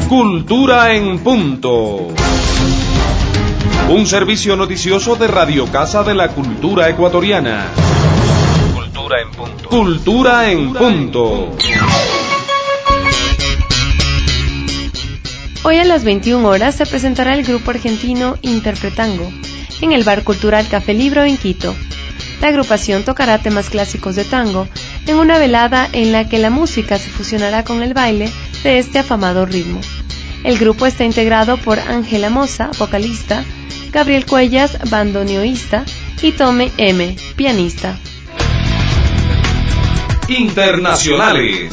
Cultura en Punto. Un servicio noticioso de Radio Casa de la Cultura Ecuatoriana. Cultura en Punto. Cultura en Punto. Hoy a las 21 horas se presentará el grupo argentino Interpretango en el Bar Cultural Café Libro en Quito. La agrupación tocará temas clásicos de tango en una velada en la que la música se fusionará con el baile de este afamado ritmo. El grupo está integrado por Ángela Moza, vocalista, Gabriel Cuellas, bandoneonista, y Tome M, pianista. Internacionales.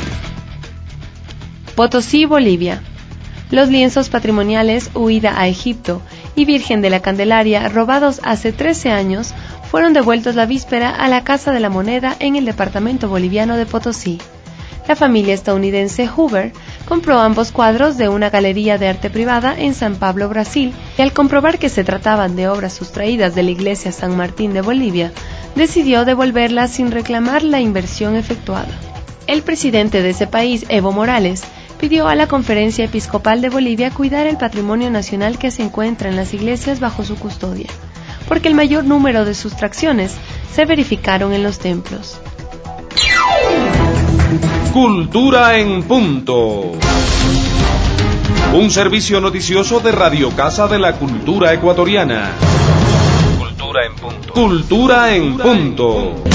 Potosí, Bolivia. Los lienzos patrimoniales Huida a Egipto y Virgen de la Candelaria, robados hace 13 años, fueron devueltos la víspera a la Casa de la Moneda en el departamento boliviano de Potosí. La familia estadounidense Hoover compró ambos cuadros de una galería de arte privada en San Pablo, Brasil, y al comprobar que se trataban de obras sustraídas de la iglesia San Martín de Bolivia, decidió devolverlas sin reclamar la inversión efectuada. El presidente de ese país, Evo Morales, pidió a la Conferencia Episcopal de Bolivia cuidar el patrimonio nacional que se encuentra en las iglesias bajo su custodia, porque el mayor número de sustracciones se verificaron en los templos. Cultura en Punto. Un servicio noticioso de Radio Casa de la Cultura Ecuatoriana. Cultura en Punto. Cultura en Punto.